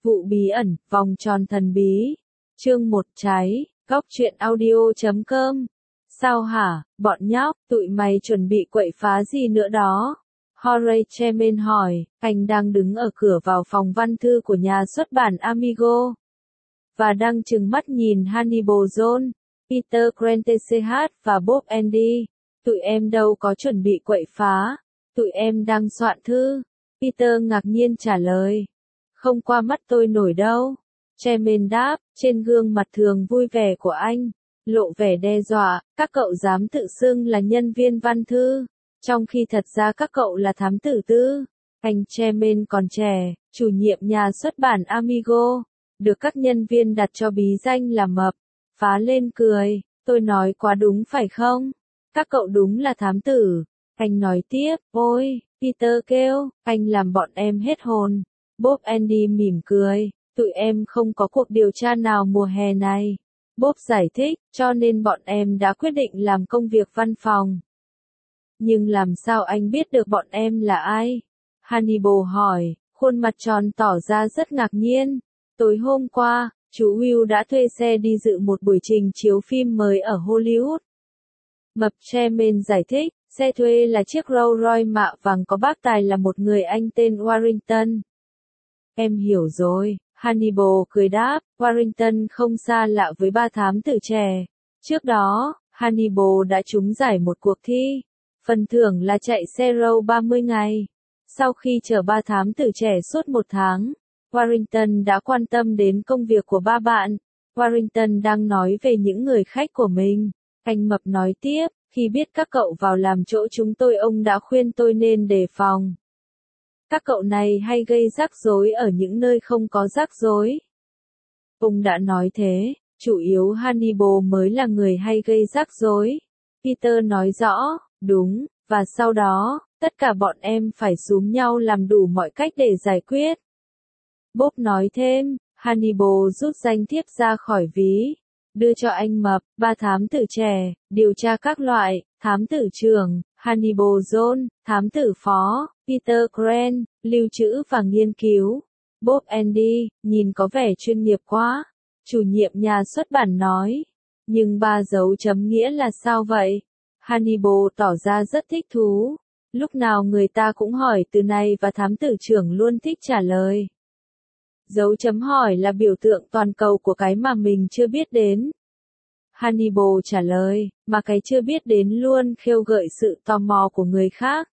Vụ bí ẩn, vòng tròn thần bí. Chương 1 cháy, góc truyện audio.com. Sao hả, bọn nhóc, tụi mày chuẩn bị quậy phá gì nữa đó? Horace Chemin hỏi, anh đang đứng ở cửa vào phòng văn thư của nhà xuất bản Amigo. Và đang trừng mắt nhìn Hannibal Jones, Peter Grant và Bob Andy. Tụi em đâu có chuẩn bị quậy phá, tụi em đang soạn thư. Peter ngạc nhiên trả lời. Không qua mắt tôi nổi đâu. Chemin đáp, trên gương mặt thường vui vẻ của anh lộ vẻ đe dọa, các cậu dám tự xưng là nhân viên văn thư, trong khi thật ra các cậu là thám tử tư. Anh Chemin còn trẻ, chủ nhiệm nhà xuất bản Amigo, được các nhân viên đặt cho bí danh là Mập. Phá lên cười, tôi nói quá đúng phải không? Các cậu đúng là thám tử. Anh nói tiếp, ôi, Peter kêu, anh làm bọn em hết hồn. Bob Andy mỉm cười, tụi em không có cuộc điều tra nào mùa hè này. Bob giải thích, cho nên bọn em đã quyết định làm công việc văn phòng. Nhưng làm sao anh biết được bọn em là ai? Hannibal hỏi, khuôn mặt tròn tỏ ra rất ngạc nhiên. Tối hôm qua, chú Will đã thuê xe đi dự một buổi trình chiếu phim mới ở Hollywood. Mập Chemin giải thích, xe thuê là chiếc Rolls Royce mạ vàng có bác tài là một người Anh tên Warrington. Em hiểu rồi, Hannibal cười đáp, Warrington không xa lạ với ba thám tử trẻ. Trước đó, Hannibal đã trúng giải một cuộc thi. Phần thưởng là chạy xe row 30 ngày. Sau khi chở ba thám tử trẻ suốt 1 tháng, Warrington đã quan tâm đến công việc của ba bạn. Warrington đang nói về những người khách của mình. Anh Mập nói tiếp, khi biết các cậu vào làm chỗ chúng tôi ông đã khuyên tôi nên đề phòng. Các cậu này hay gây rắc rối ở những nơi không có rắc rối. Ông đã nói thế, chủ yếu Hannibal mới là người hay gây rắc rối. Peter nói rõ, đúng, và sau đó, tất cả bọn em phải xúm nhau làm đủ mọi cách để giải quyết. Bob nói thêm, Hannibal rút danh thiếp ra khỏi ví, đưa cho anh Mập, ba thám tử trẻ, điều tra các loại, thám tử trưởng, Hannibal Jones, thám tử phó, Peter Grant, lưu trữ và nghiên cứu. Bob Andy, nhìn có vẻ chuyên nghiệp quá. Chủ nhiệm nhà xuất bản nói. Nhưng 3 dấu chấm nghĩa là sao vậy? Hannibal tỏ ra rất thích thú. Lúc nào người ta cũng hỏi từ này và thám tử trưởng luôn thích trả lời. Dấu chấm hỏi là biểu tượng toàn cầu của cái mà mình chưa biết đến. Hannibal trả lời, mà cái chưa biết đến luôn khêu gợi sự tò mò của người khác.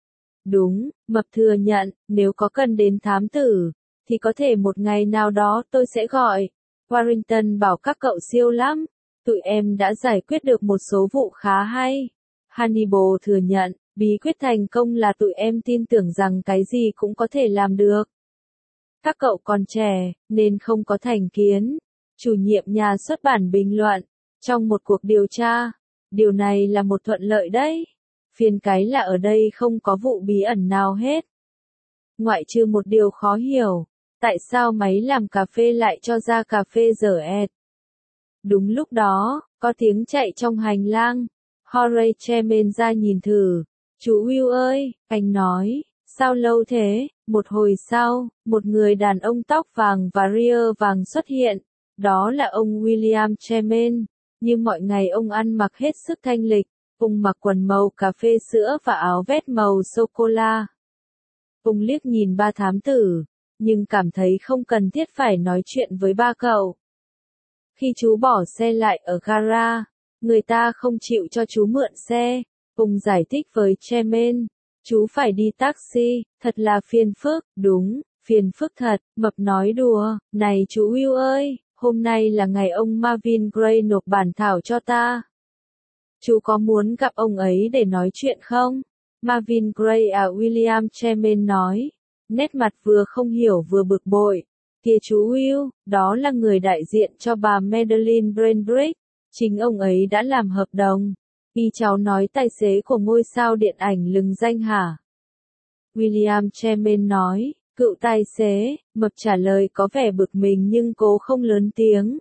Đúng, Mập thừa nhận, nếu có cần đến thám tử, thì có thể một ngày nào đó tôi sẽ gọi. Warrington bảo các cậu siêu lắm, tụi em đã giải quyết được một số vụ khá hay. Hannibal thừa nhận, bí quyết thành công là tụi em tin tưởng rằng cái gì cũng có thể làm được. Các cậu còn trẻ, nên không có thành kiến. Chủ nhiệm nhà xuất bản bình luận, trong một cuộc điều tra, điều này là một thuận lợi đấy. Phiền cái là ở đây không có vụ bí ẩn nào hết. Ngoại trừ một điều khó hiểu, tại sao máy làm cà phê lại cho ra cà phê dở ẹt? Đúng lúc đó, có tiếng chạy trong hành lang. Horace Chemin ra nhìn thử. Chú Will ơi, anh nói, sao lâu thế? Một hồi sau, một người đàn ông tóc vàng và ria vàng xuất hiện. Đó là ông William Chemin. Như mọi ngày ông ăn mặc hết sức thanh lịch. Ông mặc quần màu cà phê sữa và áo vest màu sô-cô-la. Ông liếc nhìn ba thám tử, nhưng cảm thấy không cần thiết phải nói chuyện với ba cậu. Khi chú bỏ xe lại ở gara, người ta không chịu cho chú mượn xe. Ông giải thích với Chemin, chú phải đi taxi, thật là phiền phức. Đúng, phiền phức thật, Mập nói đùa, này chú Will ơi, hôm nay là ngày ông Marvin Gray nộp bản thảo cho ta. Chú có muốn gặp ông ấy để nói chuyện không? Marvin Gray à, William Chemin nói, nét mặt vừa không hiểu vừa bực bội. Kìa chú Will, đó là người đại diện cho bà Madeleine Brandrick. Chính ông ấy đã làm hợp đồng. Y cháu nói tài xế của ngôi sao điện ảnh lừng danh hả? William Chemin nói, cựu tài xế. Mập trả lời có vẻ bực mình nhưng cố không lớn tiếng.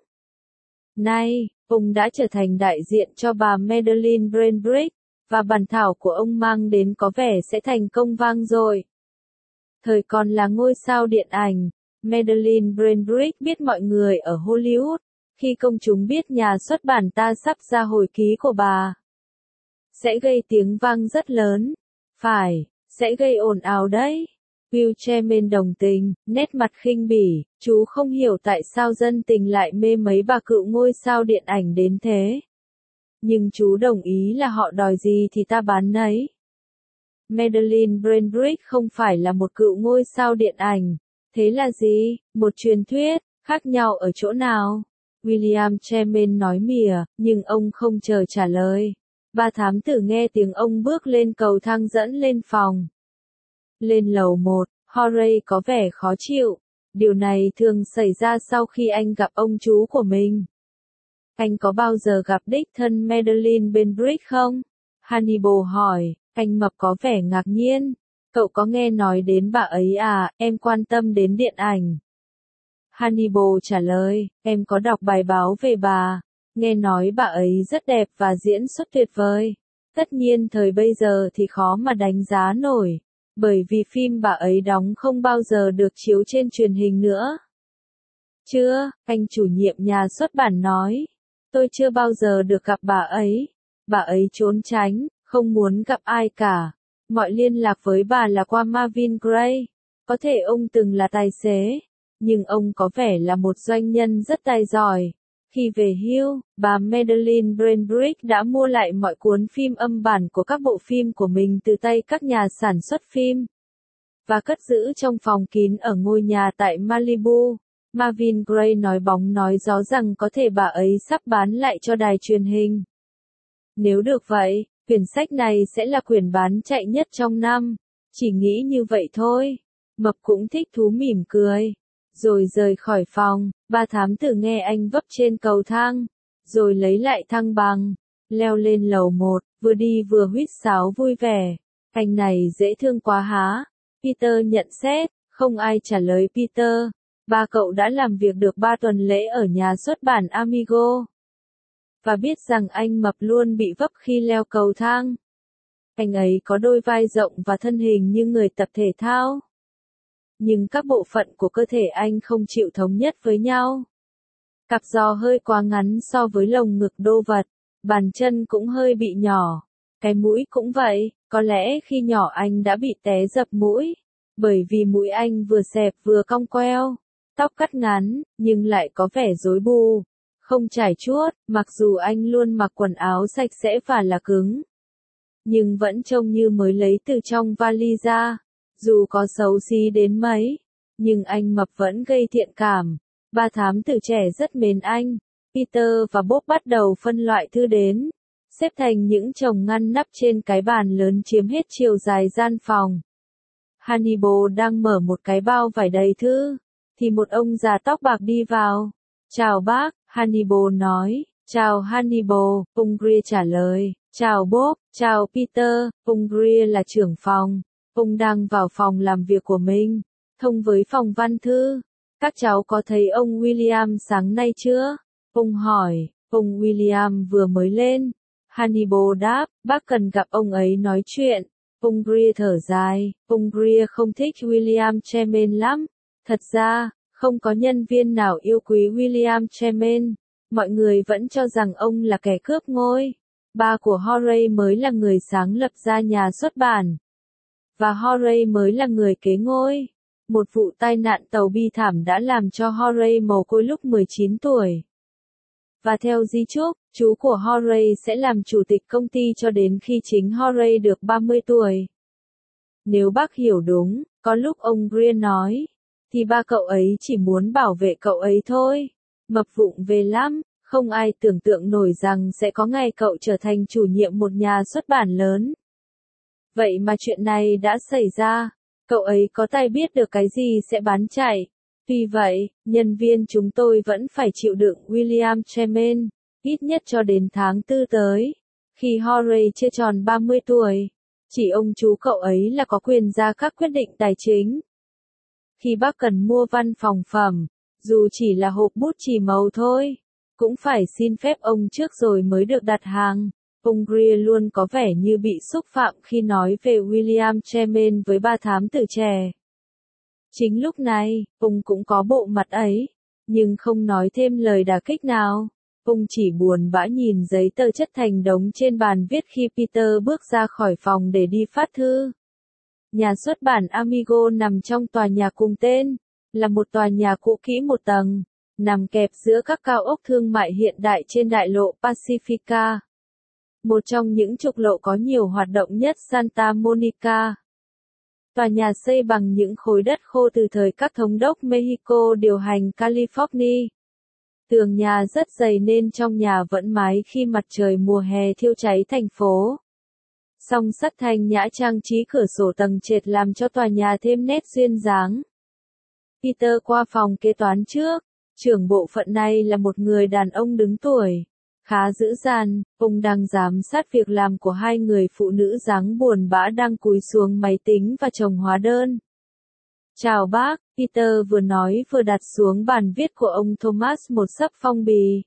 Này, ông đã trở thành đại diện cho bà Madeleine Brandrick, và bản thảo của ông mang đến có vẻ sẽ thành công vang dội. Thời còn là ngôi sao điện ảnh, Madeleine Brandrich biết mọi người ở Hollywood, khi công chúng biết nhà xuất bản ta sắp ra hồi ký của bà, sẽ gây tiếng vang rất lớn. Phải, sẽ gây ồn ào đấy. Will Chairman đồng tình, nét mặt khinh bỉ, chú không hiểu tại sao dân tình lại mê mấy bà cựu ngôi sao điện ảnh đến thế. Nhưng chú đồng ý là họ đòi gì thì ta bán nấy. Madeleine Brandrich không phải là một cựu ngôi sao điện ảnh. Thế là gì? Một truyền thuyết, khác nhau ở chỗ nào? William Chairman nói mỉa, nhưng ông không chờ trả lời. Ba thám tử nghe tiếng ông bước lên cầu thang dẫn lên phòng. Lên lầu 1, Horace có vẻ khó chịu. Điều này thường xảy ra sau khi anh gặp ông chú của mình. Anh có bao giờ gặp đích thân Madeleine Brandrich không? Hannibal hỏi, anh mập có vẻ ngạc nhiên. Cậu có nghe nói đến bà ấy à, em quan tâm đến điện ảnh. Hannibal trả lời, em có đọc bài báo về bà. Nghe nói bà ấy rất đẹp và diễn xuất tuyệt vời. Tất nhiên thời bây giờ thì khó mà đánh giá nổi. Bởi vì phim bà ấy đóng không bao giờ được chiếu trên truyền hình nữa. Chưa, anh chủ nhiệm nhà xuất bản nói. Tôi chưa bao giờ được gặp bà ấy. Bà ấy trốn tránh, không muốn gặp ai cả. Mọi liên lạc với bà là qua Marvin Gray. Có thể ông từng là tài xế, nhưng ông có vẻ là một doanh nhân rất tài giỏi. Khi về hưu, bà Madeleine Brandrich đã mua lại mọi cuốn phim âm bản của các bộ phim của mình từ tay các nhà sản xuất phim, và cất giữ trong phòng kín ở ngôi nhà tại Malibu. Marvin Gray nói bóng nói gió rằng có thể bà ấy sắp bán lại cho đài truyền hình. Nếu được vậy, quyển sách này sẽ là quyển bán chạy nhất trong năm. Chỉ nghĩ như vậy thôi. Mập cũng thích thú mỉm cười. Rồi rời khỏi phòng, ba thám tử nghe anh vấp trên cầu thang. Rồi lấy lại thăng bằng. Leo lên lầu 1, vừa đi vừa huýt sáo vui vẻ. Anh này dễ thương quá há. Peter nhận xét, không ai trả lời Peter. Ba cậu đã làm việc được 3 tuần lễ ở nhà xuất bản Amigo. Và biết rằng anh mập luôn bị vấp khi leo cầu thang. Anh ấy có đôi vai rộng và thân hình như người tập thể thao. Nhưng các bộ phận của cơ thể anh không chịu thống nhất với nhau. Cặp giò hơi quá ngắn so với lồng ngực đô vật. Bàn chân cũng hơi bị nhỏ. Cái mũi cũng vậy, có lẽ khi nhỏ anh đã bị té dập mũi. Bởi vì mũi anh vừa xẹp vừa cong queo. Tóc cắt ngắn, nhưng lại có vẻ rối bù. Không chải chuốt, mặc dù anh luôn mặc quần áo sạch sẽ và là cứng. Nhưng vẫn trông như mới lấy từ trong vali ra. Dù có xấu xí đến mấy, nhưng anh mập vẫn gây thiện cảm. Ba thám tử trẻ rất mến anh. Peter và Bob bắt đầu phân loại thư đến, xếp thành những chồng ngăn nắp trên cái bàn lớn chiếm hết chiều dài gian phòng. Hannibal đang mở một cái bao vải đầy thư, thì một ông già tóc bạc đi vào. Chào bác, Hannibal nói. Chào Hannibal, ông Greer trả lời. Chào Bob, chào Peter, ông Greer là trưởng phòng. Ông đang vào phòng làm việc của mình, thông với phòng văn thư. Các cháu có thấy ông William sáng nay chưa? Ông hỏi, ông William vừa mới lên. Hannibal đáp, bác cần gặp ông ấy nói chuyện. Ông Greer thở dài, ông Greer không thích William Chairman lắm. Thật ra, không có nhân viên nào yêu quý William Chairman. Mọi người vẫn cho rằng ông là kẻ cướp ngôi. Ba của Horace mới là người sáng lập ra nhà xuất bản. Và Horace mới là người kế ngôi. Một vụ tai nạn tàu bi thảm đã làm cho Horace mồ côi lúc 19 tuổi. Và theo di chúc, chú của Horace sẽ làm chủ tịch công ty cho đến khi chính Horace được 30 tuổi. Nếu bác hiểu đúng, có lúc ông Greer nói, thì ba cậu ấy chỉ muốn bảo vệ cậu ấy thôi. Mập vụng về lắm, không ai tưởng tượng nổi rằng sẽ có ngày cậu trở thành chủ nhiệm một nhà xuất bản lớn. Vậy mà chuyện này đã xảy ra, cậu ấy có tai biết được cái gì sẽ bán chạy. Tuy vậy, nhân viên chúng tôi vẫn phải chịu đựng William Chairman, ít nhất cho đến tháng 4 tới, khi Horace chưa tròn 30 tuổi. Chỉ ông chú cậu ấy là có quyền ra các quyết định tài chính. Khi bác cần mua văn phòng phẩm, dù chỉ là hộp bút chì màu thôi, cũng phải xin phép ông trước rồi mới được đặt hàng. Ông Greer luôn có vẻ như bị xúc phạm khi nói về William Chairman với ba thám tử trẻ. Chính lúc này, ông cũng có bộ mặt ấy, nhưng không nói thêm lời đả kích nào. Ông chỉ buồn bã nhìn giấy tờ chất thành đống trên bàn viết khi Peter bước ra khỏi phòng để đi phát thư. Nhà xuất bản Amigo nằm trong tòa nhà cùng tên, là một tòa nhà cũ kỹ một tầng, nằm kẹp giữa các cao ốc thương mại hiện đại trên đại lộ Pacifica. Một trong những trục lộ có nhiều hoạt động nhất Santa Monica. Tòa nhà xây bằng những khối đất khô từ thời các thống đốc Mexico điều hành California. Tường nhà rất dày nên trong nhà vẫn mái khi mặt trời mùa hè thiêu cháy thành phố. Song sắt thanh nhã trang trí cửa sổ tầng trệt làm cho tòa nhà thêm nét duyên dáng. Peter qua phòng kế toán trước. Trưởng bộ phận này là một người đàn ông đứng tuổi, khá dữ dằn. Ông đang giám sát việc làm của hai người phụ nữ dáng buồn bã đang cúi xuống máy tính và chồng hóa đơn. Chào bác, Peter vừa nói vừa đặt xuống bàn viết của ông Thomas một xấp phong bì.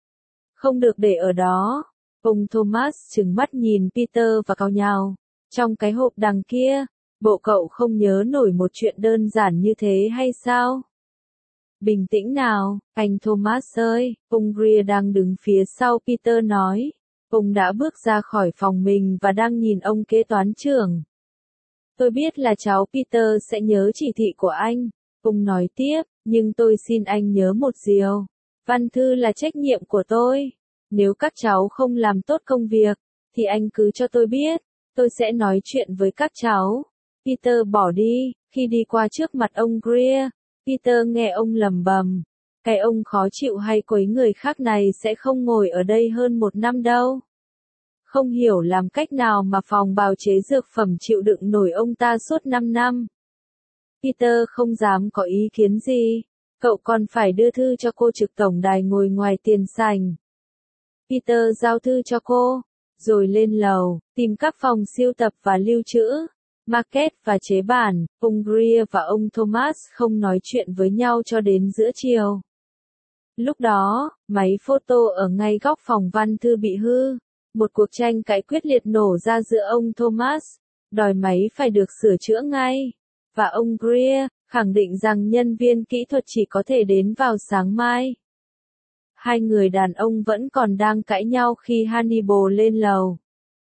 Không được để ở đó. Ông Thomas trừng mắt nhìn Peter và cau nhàu. Trong cái hộp đằng kia, bộ cậu không nhớ nổi một chuyện đơn giản như thế hay sao? Bình tĩnh nào, anh Thomas ơi, ông Greer đang đứng phía sau Peter nói. Ông đã bước ra khỏi phòng mình và đang nhìn ông kế toán trưởng. Tôi biết là cháu Peter sẽ nhớ chỉ thị của anh. Ông nói tiếp, nhưng tôi xin anh nhớ một điều. Văn thư là trách nhiệm của tôi. Nếu các cháu không làm tốt công việc, thì anh cứ cho tôi biết. Tôi sẽ nói chuyện với các cháu. Peter bỏ đi, khi đi qua trước mặt ông Greer. Peter nghe ông lẩm bẩm, cái ông khó chịu hay quấy người khác này sẽ không ngồi ở đây hơn 1 năm đâu. Không hiểu làm cách nào mà phòng bào chế dược phẩm chịu đựng nổi ông ta suốt 5 năm. Peter không dám có ý kiến gì. Cậu còn phải đưa thư cho cô trực tổng đài ngồi ngoài tiền sảnh. Peter giao thư cho cô, rồi lên lầu, tìm các phòng sưu tập và lưu trữ. Market và chế bản, ông Greer và ông Thomas không nói chuyện với nhau cho đến giữa chiều. Lúc đó, máy photo ở ngay góc phòng văn thư bị hư. Một cuộc tranh cãi quyết liệt nổ ra giữa ông Thomas, đòi máy phải được sửa chữa ngay, và ông Greer, khẳng định rằng nhân viên kỹ thuật chỉ có thể đến vào sáng mai. Hai người đàn ông vẫn còn đang cãi nhau khi Hannibal lên lầu.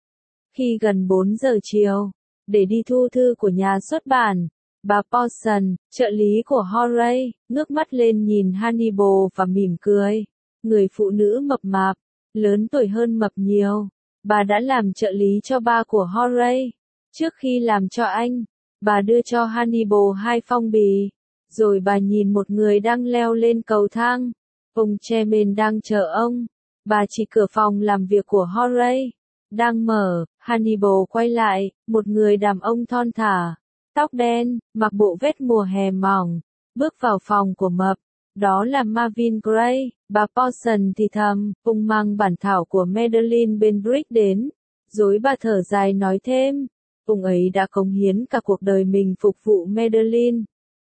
Khi gần 4 giờ chiều, để đi thu thư của nhà xuất bản, bà Paulson, trợ lý của Horace, ngước mắt lên nhìn Hannibal và mỉm cười. Người phụ nữ mập mạp, lớn tuổi hơn mập nhiều. Bà đã làm trợ lý cho ba của Horace. Trước khi làm cho anh, bà đưa cho Hannibal 2 phong bì. Rồi bà nhìn một người đang leo lên cầu thang. Ông Chairman đang chờ ông. Bà chỉ cửa phòng làm việc của Horace. Đang mở, Hannibal quay lại, một người đàn ông thon thả, tóc đen, mặc bộ vest mùa hè mỏng, bước vào phòng của mập. Đó là Marvin Gray. Bà Paulson thì thầm, ông mang bản thảo của Madeleine Benbrick đến. Rồi bà thở dài nói thêm, ông ấy đã cống hiến cả cuộc đời mình phục vụ Madeleine.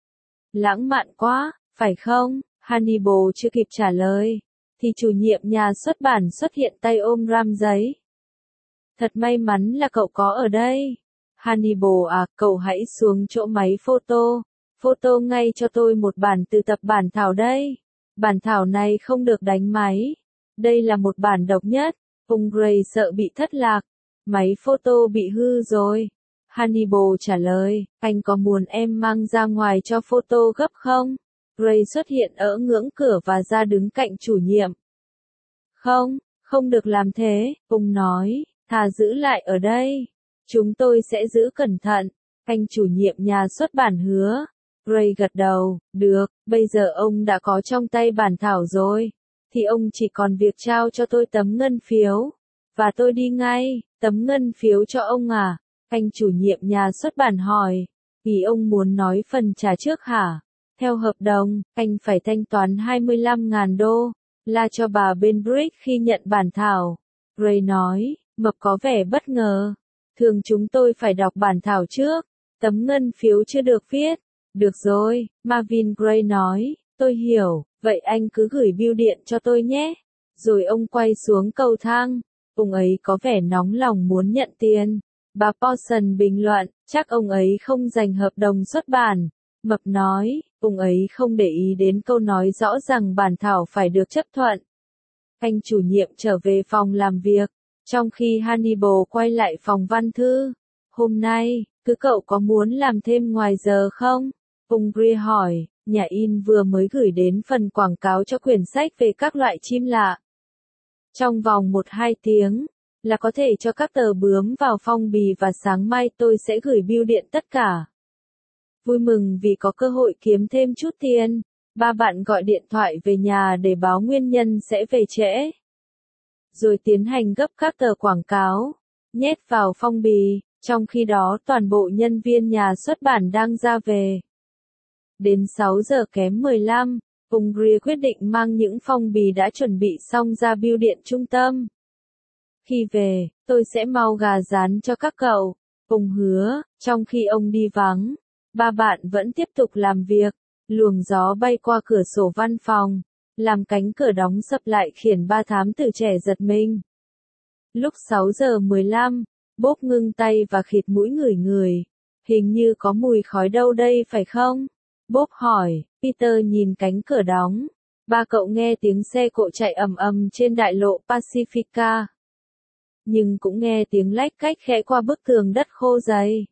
Lãng mạn quá, phải không? Hannibal chưa kịp trả lời, thì chủ nhiệm nhà xuất bản xuất hiện tay ôm ram giấy. Thật may mắn là cậu có ở đây. Hannibal à, cậu hãy xuống chỗ máy photo. Photo ngay cho tôi một bản từ tập bản thảo đây. Bản thảo này không được đánh máy. Đây là một bản độc nhất. Ông Gray sợ bị thất lạc. Máy photo bị hư rồi. Hannibal trả lời, anh có muốn em mang ra ngoài cho photo gấp không? Gray xuất hiện ở ngưỡng cửa và ra đứng cạnh chủ nhiệm. Không, không được làm thế, ông nói, thà giữ lại ở đây. Chúng tôi sẽ giữ cẩn thận. Anh chủ nhiệm nhà xuất bản hứa. Gray gật đầu, được, bây giờ ông đã có trong tay bản thảo rồi. Thì ông chỉ còn việc trao cho tôi tấm ngân phiếu. Và tôi đi ngay, tấm ngân phiếu cho ông à? Anh chủ nhiệm nhà xuất bản hỏi. Vì ông muốn nói phần trả trước hả? Theo hợp đồng, anh phải thanh toán 25.000 đô. Là cho bà Benbrick khi nhận bản thảo. Gray nói, mập có vẻ bất ngờ. Thường chúng tôi phải đọc bản thảo trước. Tấm ngân phiếu chưa được viết. Được rồi, Marvin Gray nói, tôi hiểu, vậy anh cứ gửi bưu điện cho tôi nhé. Rồi ông quay xuống cầu thang. Ông ấy có vẻ nóng lòng muốn nhận tiền. Bà Paulson bình luận, chắc ông ấy không giành hợp đồng xuất bản. Mập nói, ông ấy không để ý đến câu nói rõ rằng bản thảo phải được chấp thuận. Anh chủ nhiệm trở về phòng làm việc, trong khi Hannibal quay lại phòng văn thư. Hôm nay, cậu có muốn làm thêm ngoài giờ không? Ông Greer hỏi, nhà in vừa mới gửi đến phần quảng cáo cho quyển sách về các loại chim lạ. Trong vòng 1-2 tiếng, là có thể cho các tờ bướm vào phong bì và sáng mai tôi sẽ gửi bưu điện tất cả. Vui mừng vì có cơ hội kiếm thêm chút tiền, ba bạn gọi điện thoại về nhà để báo nguyên nhân sẽ về trễ. Rồi tiến hành gấp các tờ quảng cáo, nhét vào phong bì, trong khi đó toàn bộ nhân viên nhà xuất bản đang ra về. Đến 6 giờ kém 15, ông Greer quyết định mang những phong bì đã chuẩn bị xong ra bưu điện trung tâm. Khi về, tôi sẽ mau gà rán cho các cậu, ông hứa, trong khi ông đi vắng. Ba bạn vẫn tiếp tục làm việc, luồng gió bay qua cửa sổ văn phòng, làm cánh cửa đóng sập lại khiến ba thám tử trẻ giật mình. Lúc 6 giờ 15, Bob ngưng tay và khịt mũi ngửi. Hình như có mùi khói đâu đây phải không? Bob hỏi, Peter nhìn cánh cửa đóng. Ba cậu nghe tiếng xe cộ chạy ầm ầm trên đại lộ Pacifica. Nhưng cũng nghe tiếng lách cách khẽ qua bức tường đất khô dày.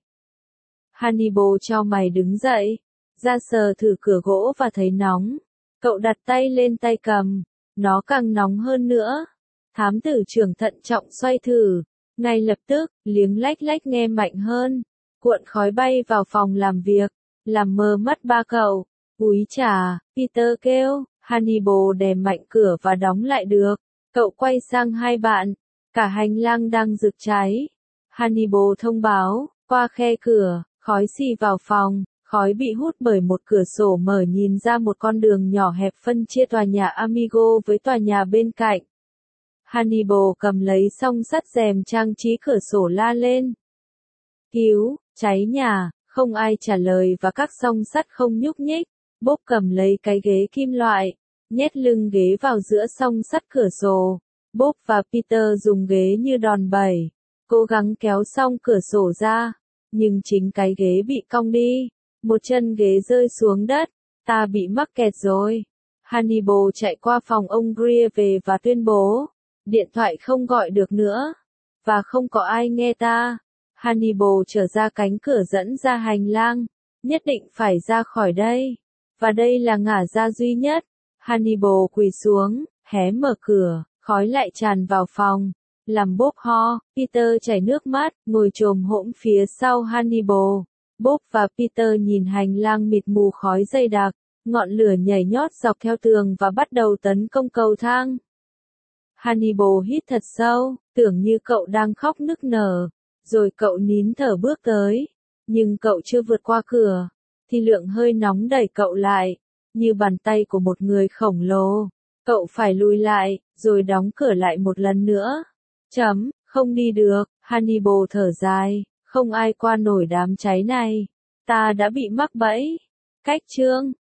Hannibal chau mày đứng dậy, ra sờ thử cửa gỗ và thấy nóng. Cậu đặt tay lên tay cầm, nó càng nóng hơn nữa. Thám tử trưởng thận trọng xoay thử, ngay lập tức, liếng lách lách nghe mạnh hơn. Cuộn khói bay vào phòng làm việc, làm mờ mắt ba cậu. Úi chà, Peter kêu, Hannibal đè mạnh cửa và đóng lại được. Cậu quay sang hai bạn, cả hành lang đang rực cháy. Hannibal thông báo, qua khe cửa, khói xì vào phòng, khói bị hút bởi một cửa sổ mở nhìn ra một con đường nhỏ hẹp phân chia tòa nhà Amigo với tòa nhà bên cạnh. Hannibal cầm lấy song sắt rèm trang trí cửa sổ la lên. Cứu, cháy nhà, không ai trả lời và các song sắt không nhúc nhích. Bob cầm lấy cái ghế kim loại, nhét lưng ghế vào giữa song sắt cửa sổ. Bob và Peter dùng ghế như đòn bẩy, cố gắng kéo xong cửa sổ ra, nhưng chính cái ghế bị cong đi. Một chân ghế rơi xuống đất, ta bị mắc kẹt rồi. Hannibal chạy qua phòng ông Greer về và tuyên bố, điện thoại không gọi được nữa, và không có ai nghe ta. Hannibal trở ra cánh cửa dẫn ra hành lang, nhất định phải ra khỏi đây, và đây là ngả ra duy nhất. Hannibal quỳ xuống, hé mở cửa, khói lại tràn vào phòng, làm Bob ho. Peter chảy nước mắt, ngồi chồm hổm phía sau Hannibal. Bob và Peter nhìn hành lang mịt mù khói dày đặc, ngọn lửa nhảy nhót dọc theo tường và bắt đầu tấn công cầu thang. Hannibal hít thật sâu, tưởng như cậu đang khóc nức nở, rồi cậu nín thở bước tới. Nhưng cậu chưa vượt qua cửa, thì lượng hơi nóng đẩy cậu lại, như bàn tay của một người khổng lồ. Cậu phải lùi lại, rồi đóng cửa lại một lần nữa. Không đi được, Hannibal thở dài, không ai qua nổi đám cháy này. Ta đã bị mắc bẫy. Cách chương